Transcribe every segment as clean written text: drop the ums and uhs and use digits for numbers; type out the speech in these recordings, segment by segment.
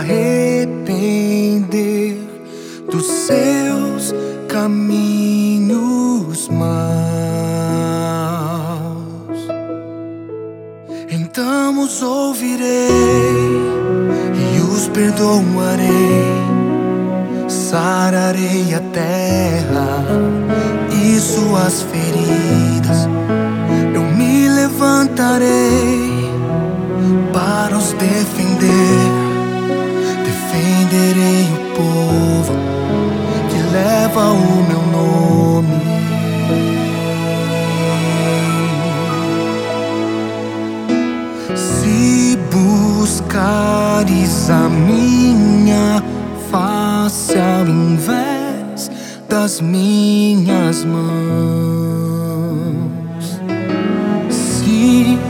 arrepender dos seus caminhos maus. Então os ouvirei e os perdoarei, sararei a terra e suas feridas. Eu me levantarei para os defender. Defenderei o povo que leva o meu nome. Se buscares a minha face ao invés das minhas mãos, se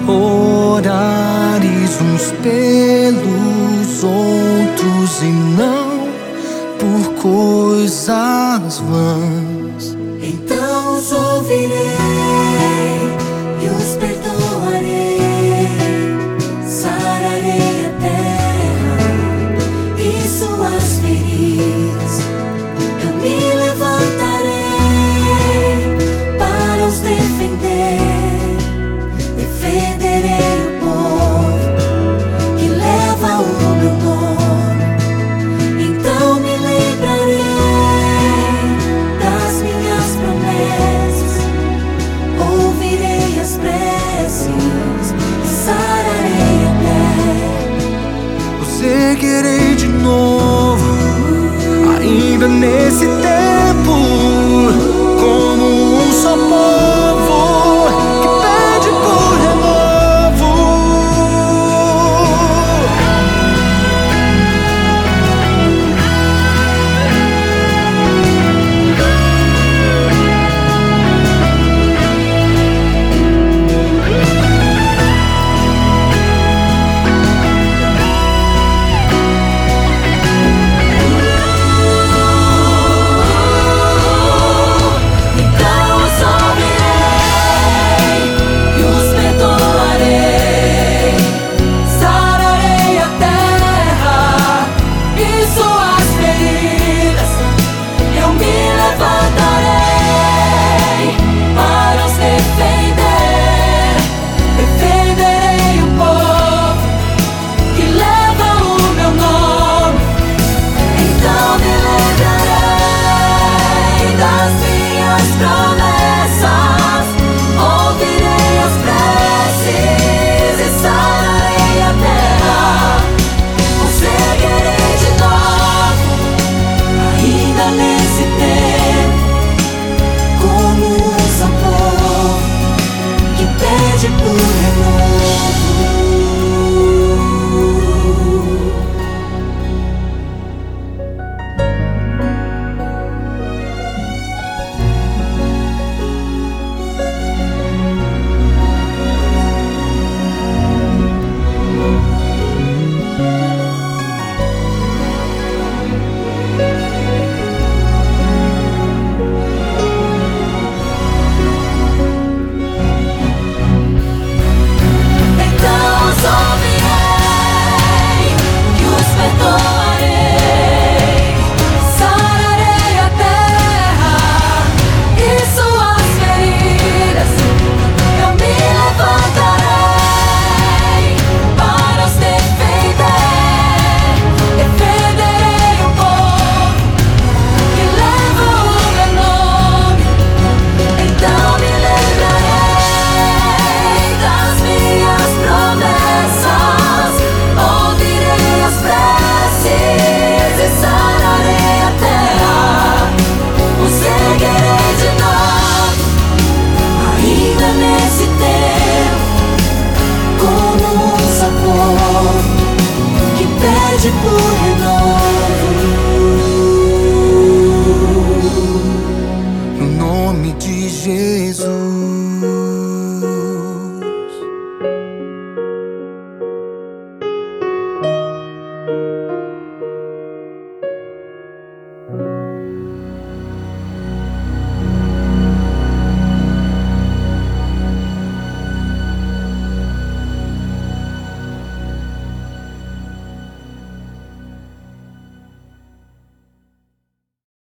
orares uns pelos outros e não por coisas vãs, então os ouvirei e os perdoarei, sararei a terra e suas feridas. Eu me levantarei para os defender. Defenderei o povo que leva o meu nome. Então me lembrarei das minhas promessas, ouvirei as preces e sararei a terra. eu seguirei de novo, ainda nesse tempo, como um só povo que pede por renovo. Que pede por